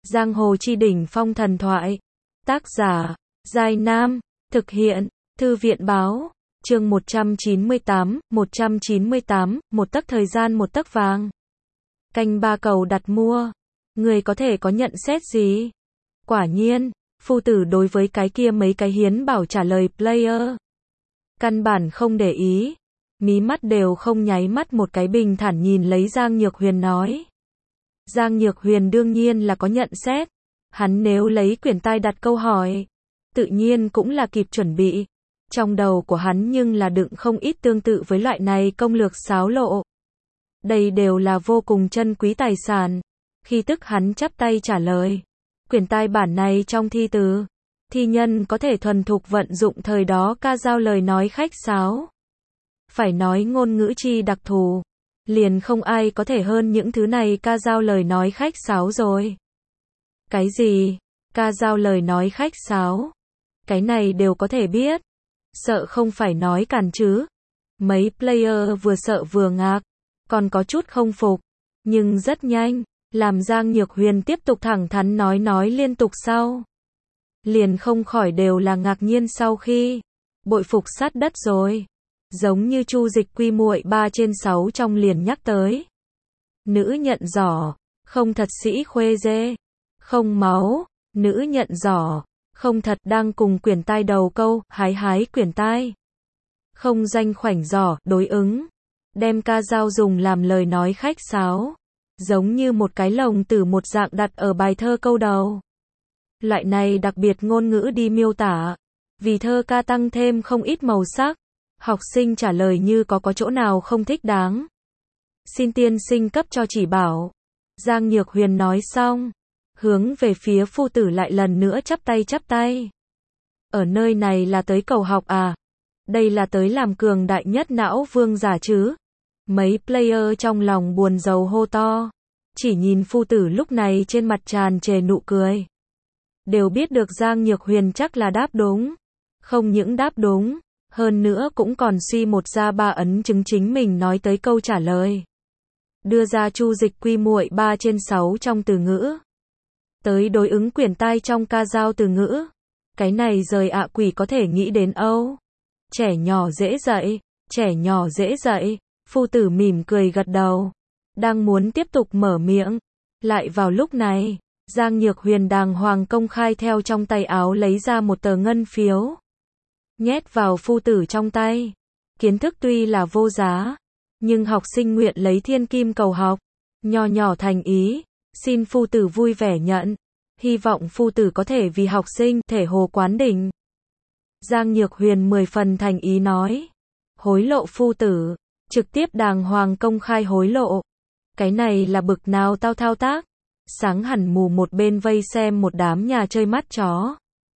Giang hồ chi đỉnh phong thần thoại. Tác giả, Giai Nam. Thực hiện, Thư viện báo. Chương 198, một tấc thời gian một tấc vàng. Canh ba cầu đặt mua. Người có thể có nhận xét gì? Quả nhiên, phu tử đối với cái kia mấy cái hiến bảo trả lời player. Căn bản không để ý. Mí mắt đều không nháy mắt một cái, bình thản nhìn lấy Giang Nhược Huyền nói. Giang Nhược Huyền đương nhiên là có nhận xét. Hắn nếu lấy quyển tai đặt câu hỏi, tự nhiên cũng là kịp chuẩn bị. Trong đầu của hắn nhưng là đựng không ít tương tự với loại này công lược xáo lộ. Đây đều là vô cùng chân quý tài sản. Khi tức hắn chắp tay trả lời. Quyển tai bản này trong thi từ, thi nhân có thể thuần thục vận dụng thời đó ca dao lời nói khách sáo. Phải nói ngôn ngữ chi đặc thù, liền không ai có thể hơn những thứ này ca dao lời nói khách sáo rồi. Cái gì? Ca dao lời nói khách sáo? Cái này đều có thể biết. Sợ không phải nói càn chứ? Mấy player vừa sợ vừa ngạc, còn có chút không phục. Nhưng rất nhanh, làm Giang Nhược Huyền tiếp tục thẳng thắn nói liên tục sau. Liền không khỏi đều là ngạc nhiên sau khi bội phục sát đất rồi. Giống như Chu Dịch Quy muội 3/6 trong liền nhắc tới. Nữ nhận giỏ, không thật sĩ khuê dê. Không máu, nữ nhận giỏ, không thật đang cùng quyển tai đầu câu, hái quyển tai. Không danh khoảnh giỏ, đối ứng. Đem ca dao dùng làm lời nói khách sáo. Giống như một cái lồng tử một dạng đặt ở bài thơ câu đầu. Loại này đặc biệt ngôn ngữ đi miêu tả. Vì thơ ca tăng thêm không ít màu sắc. Học sinh trả lời như có chỗ nào không thích đáng. Xin tiên sinh cấp cho chỉ bảo. Giang Nhược Huyền nói xong, hướng về phía phu tử lại lần nữa chắp tay. Ở nơi này là tới cầu học à? Đây là tới làm cường đại nhất não vương giả chứ? Mấy player trong lòng buồn rầu hô to. Chỉ nhìn phu tử lúc này trên mặt tràn trề nụ cười. Đều biết được Giang Nhược Huyền chắc là đáp đúng. Không những đáp đúng, hơn nữa cũng còn suy một ra ba ấn chứng chính mình nói tới câu trả lời. Đưa ra Chu Dịch Quy muội 3/6 trong từ ngữ. Tới đối ứng quyển tai trong ca dao từ ngữ. Cái này rời ạ quỷ có thể nghĩ đến Âu. Trẻ nhỏ dễ dạy. Phu tử mỉm cười gật đầu. Đang muốn tiếp tục mở miệng. Lại vào lúc này, Giang Nhược Huyền đàng hoàng công khai theo trong tay áo lấy ra một tờ ngân phiếu. Nhét vào phu tử trong tay. Kiến thức tuy là vô giá, nhưng học sinh nguyện lấy thiên kim cầu học. Nho nhỏ thành ý, xin phu tử vui vẻ nhận. Hy vọng phu tử có thể vì học sinh thể hồ quán đỉnh. Giang Nhược Huyền 10 phần thành ý nói. Hối lộ phu tử, trực tiếp đàng hoàng công khai hối lộ. Cái này là bực nào tao thao tác. Sáng hẳn mù một bên vây xem một đám nhà chơi mắt chó.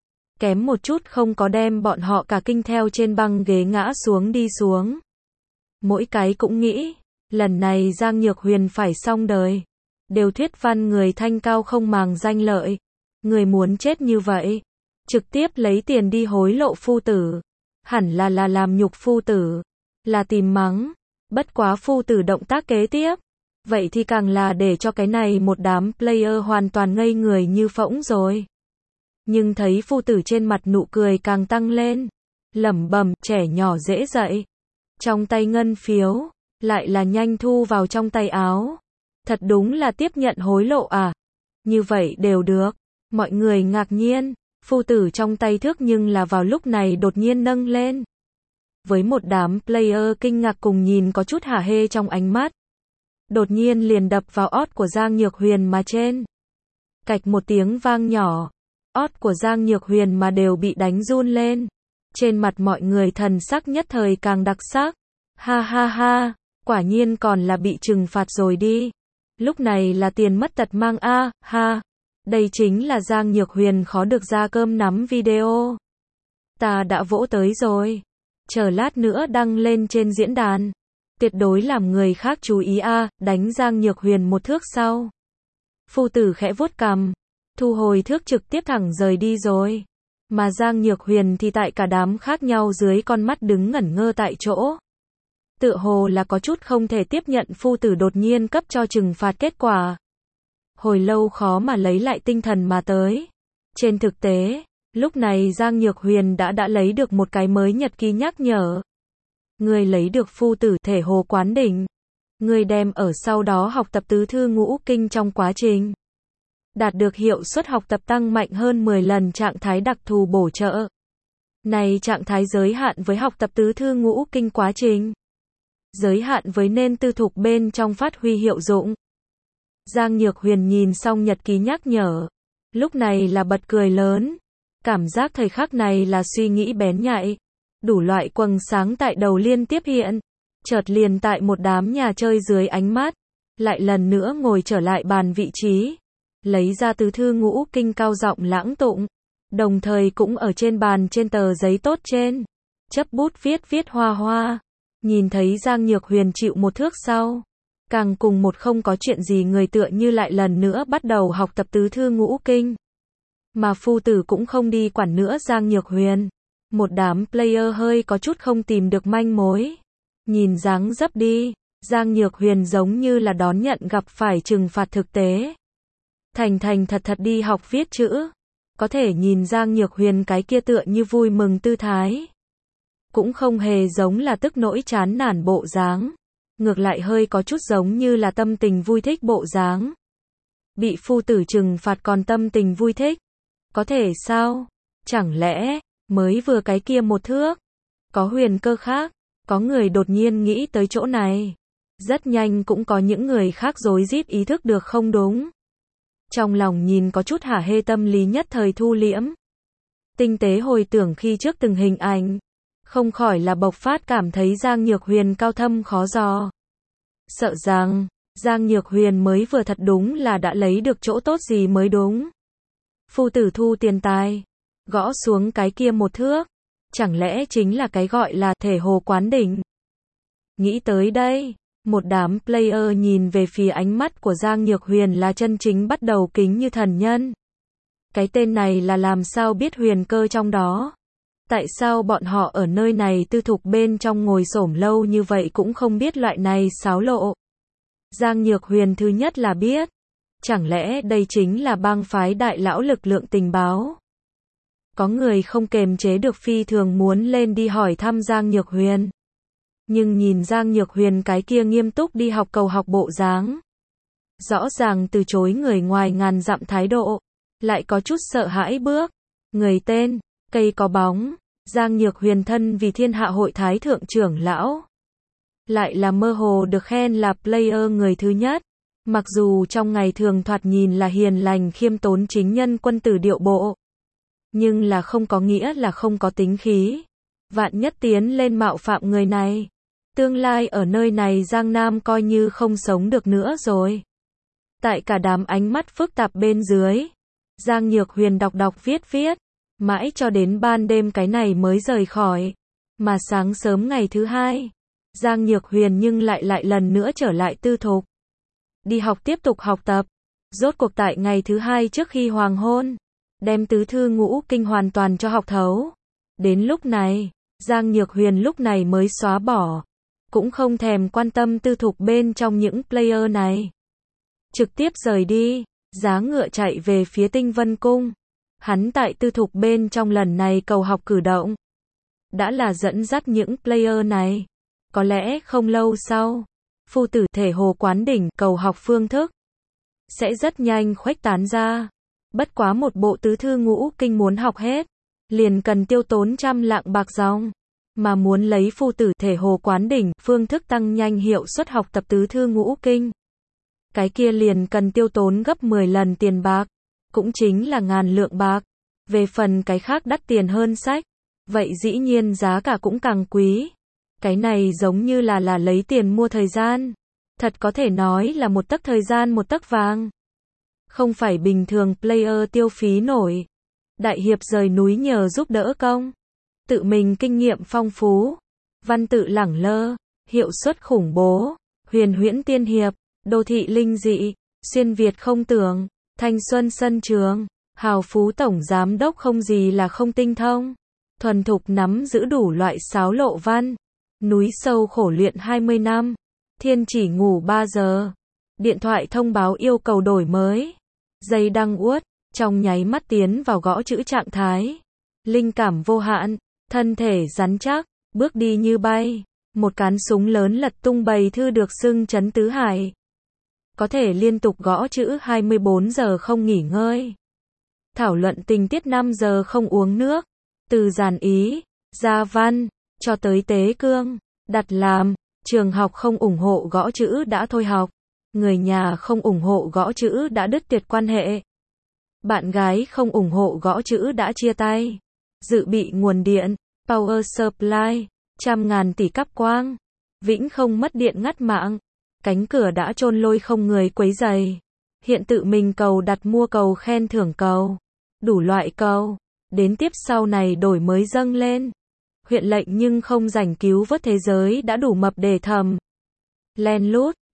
Kém một chút không có đem bọn họ cả kinh theo trên băng ghế ngã xuống đi xuống. Mỗi cái cũng nghĩ, lần này Giang Nhược Huyền phải xong đời. Đều thuyết văn người thanh cao không màng danh lợi. Người muốn chết như vậy. Trực tiếp lấy tiền đi hối lộ phu tử. Hẳn là làm nhục phu tử. Là tìm mắng. Bất quá phu tử động tác kế tiếp. Vậy thì càng là để cho cái này một đám player hoàn toàn ngây người như phỗng rồi. Nhưng thấy phu tử trên mặt nụ cười càng tăng lên. Lẩm bẩm, trẻ nhỏ dễ dạy. Trong tay ngân phiếu, lại là nhanh thu vào trong tay áo. Thật đúng là tiếp nhận hối lộ à? Như vậy đều được. Mọi người ngạc nhiên, phu tử trong tay thước nhưng là vào lúc này đột nhiên nâng lên. Với một đám player kinh ngạc cùng nhìn có chút hả hê trong ánh mắt. Đột nhiên liền đập vào ót của Giang Nhược Huyền mà trên. Cạch một tiếng vang nhỏ. Ót của Giang Nhược Huyền mà đều bị đánh run lên. Trên mặt mọi người thần sắc nhất thời càng đặc sắc. Ha ha ha, quả nhiên còn là bị trừng phạt rồi đi. Lúc này là tiền mất tật mang a, ha. Đây chính là Giang Nhược Huyền khó được ra cơm nắm video. Ta đã vỗ tới rồi. Chờ lát nữa đăng lên trên diễn đàn. Tuyệt đối làm người khác chú ý a, đánh Giang Nhược Huyền một thước sau. Phu tử khẽ vuốt cằm. Thu hồi thước trực tiếp thẳng rời đi rồi. Mà Giang Nhược Huyền thì tại cả đám khác nhau dưới con mắt đứng ngẩn ngơ tại chỗ. Tựa hồ là có chút không thể tiếp nhận phu tử đột nhiên cấp cho trừng phạt kết quả. hồi lâu khó mà lấy lại tinh thần mà tới. Trên thực tế, lúc này Giang Nhược Huyền đã lấy được một cái mới nhật ký nhắc nhở. Người lấy được phu tử thể hồ quán đỉnh. Người đem ở sau đó học tập tứ thư ngũ kinh trong quá trình. Đạt được hiệu suất học tập tăng mạnh hơn 10 lần trạng thái đặc thù bổ trợ. Này trạng thái giới hạn với học tập tứ thư ngũ kinh quá trình. Giới hạn với nên tư thục bên trong phát huy hiệu dụng. Giang Nhược Huyền nhìn xong nhật ký nhắc nhở. Lúc này là bật cười lớn. Cảm giác thời khắc này là suy nghĩ bén nhạy. Đủ loại quầng sáng tại đầu liên tiếp hiện. Chợt liền tại một đám nhà chơi dưới ánh mắt. Lại lần nữa ngồi trở lại bàn vị trí. Lấy ra tứ thư ngũ kinh cao giọng lãng tụng. Đồng thời cũng ở trên bàn trên tờ giấy tốt trên. Chấp bút viết hoa hoa. Nhìn thấy Giang Nhược Huyền chịu một thước sau. Càng cùng một không có chuyện gì người tựa như lại lần nữa bắt đầu học tập tứ thư ngũ kinh. Mà phu tử cũng không đi quản nữa Giang Nhược Huyền. Một đám player hơi có chút không tìm được manh mối. Nhìn dáng dấp đi, Giang Nhược Huyền giống như là đón nhận gặp phải trừng phạt thực tế. Thành thật đi học viết chữ. Có thể nhìn Giang Nhược Huyền cái kia tựa như vui mừng tư thái. Cũng không hề giống là tức nỗi chán nản bộ dáng. Ngược lại hơi có chút giống như là tâm tình vui thích bộ dáng. Bị phu tử trừng phạt còn tâm tình vui thích. Có thể sao? Chẳng lẽ, mới vừa cái kia một thước? Có huyền cơ khác? Có người đột nhiên nghĩ tới chỗ này. Rất nhanh cũng có những người khác rối rít ý thức được không đúng. Trong lòng nhìn có chút hả hê tâm lý nhất thời thu liễm. Tinh tế hồi tưởng khi trước từng hình ảnh. Không khỏi là bộc phát cảm thấy Giang Nhược Huyền cao thâm khó dò. Sợ rằng, Giang Nhược Huyền mới vừa thật đúng là đã lấy được chỗ tốt gì mới đúng. Phu tử thu tiền tài. Gõ xuống cái kia một thước. Chẳng lẽ chính là cái gọi là thể hồ quán đỉnh. Nghĩ tới đây, một đám player nhìn về phía ánh mắt của Giang Nhược Huyền là chân chính bắt đầu kính như thần nhân. Cái tên này là làm sao biết huyền cơ trong đó. Tại sao bọn họ ở nơi này tư thục bên trong ngồi xổm lâu như vậy cũng không biết loại này xáo lộ. Giang Nhược Huyền thứ nhất là biết. Chẳng lẽ đây chính là bang phái đại lão lực lượng tình báo. Có người không kềm chế được phi thường muốn lên đi hỏi thăm Giang Nhược Huyền. Nhưng nhìn Giang Nhược Huyền cái kia nghiêm túc đi học cầu học bộ dáng. Rõ ràng từ chối người ngoài ngàn dặm thái độ. Lại có chút sợ hãi bước. Người tên, cây có bóng. Giang Nhược Huyền thân vì thiên hạ hội thái thượng trưởng lão. Lại là mơ hồ được khen là player người thứ nhất. Mặc dù trong ngày thường thoạt nhìn là hiền lành khiêm tốn chính nhân quân tử điệu bộ. Nhưng là không có nghĩa là không có tính khí. Vạn nhất tiến lên mạo phạm người này. Tương lai ở nơi này Giang Nam coi như không sống được nữa rồi. Tại cả đám ánh mắt phức tạp bên dưới. Giang Nhược Huyền đọc viết. Mãi cho đến ban đêm cái này mới rời khỏi. Mà sáng sớm ngày thứ hai. Giang Nhược Huyền nhưng lại lần nữa trở lại tư thục. Đi học tiếp tục học tập. Rốt cuộc tại ngày thứ hai trước khi hoàng hôn. Đem tứ thư ngũ kinh hoàn toàn cho học thấu. Đến lúc này, Giang Nhược Huyền lúc này mới xóa bỏ. Cũng không thèm quan tâm tư thục bên trong những player này. Trực tiếp rời đi, giá ngựa chạy về phía Tinh Vân Cung. Hắn tại tư thục bên trong lần này cầu học cử động. Đã là dẫn dắt những player này. Có lẽ không lâu sau, phu tử thể hồ quán đỉnh cầu học phương thức. Sẽ rất nhanh khuếch tán ra. Bất quá một bộ tứ thư ngũ kinh muốn học hết. Liền cần tiêu tốn trăm lạng bạc dòng. Mà muốn lấy phu tử thể hồ quán đỉnh phương thức tăng nhanh hiệu suất học tập tứ thư ngũ kinh. Cái kia liền cần tiêu tốn gấp 10 lần tiền bạc. Cũng chính là ngàn lượng bạc. Về phần cái khác đắt tiền hơn sách. Vậy dĩ nhiên giá cả cũng càng quý. Cái này giống như là lấy tiền mua thời gian. Thật có thể nói là một tấc thời gian một tấc vàng. Không phải bình thường player tiêu phí nổi. Đại hiệp rời núi nhờ giúp đỡ công. Tự mình kinh nghiệm phong phú. Văn tự lẳng lơ. Hiệu suất khủng bố. Huyền huyễn tiên hiệp. Đô thị linh dị. Xuyên Việt không tưởng. Thanh xuân sân trường. Hào phú tổng giám đốc không gì là không tinh thông. Thuần thục nắm giữ đủ loại sáo lộ văn. Núi sâu khổ luyện 20 năm. Thiên chỉ ngủ 3 giờ. Điện thoại thông báo yêu cầu đổi mới. Dây đăng uất, trong nháy mắt tiến vào gõ chữ trạng thái. Linh cảm vô hạn, thân thể rắn chắc, bước đi như bay. Một cán súng lớn lật tung bầy thư được xưng trấn tứ hải. Có thể liên tục gõ chữ 24 giờ không nghỉ ngơi. Thảo luận tình tiết 5 giờ không uống nước. Từ giản ý, gia văn, cho tới tế cương, đặt làm. Trường học không ủng hộ gõ chữ đã thôi học. Người nhà không ủng hộ gõ chữ đã đứt tuyệt quan hệ. Bạn gái không ủng hộ gõ chữ đã chia tay. Dự bị nguồn điện, power supply, trăm ngàn tỷ cáp quang. Vĩnh không mất điện ngắt mạng. Cánh cửa đã chôn lôi không người quấy giày. Hiện tự mình cầu đặt mua cầu khen thưởng cầu. Đủ loại cầu. Đến tiếp sau này đổi mới dâng lên. Huyện lệnh nhưng không rảnh cứu vớt thế giới đã đủ mập để thầm. Len lút,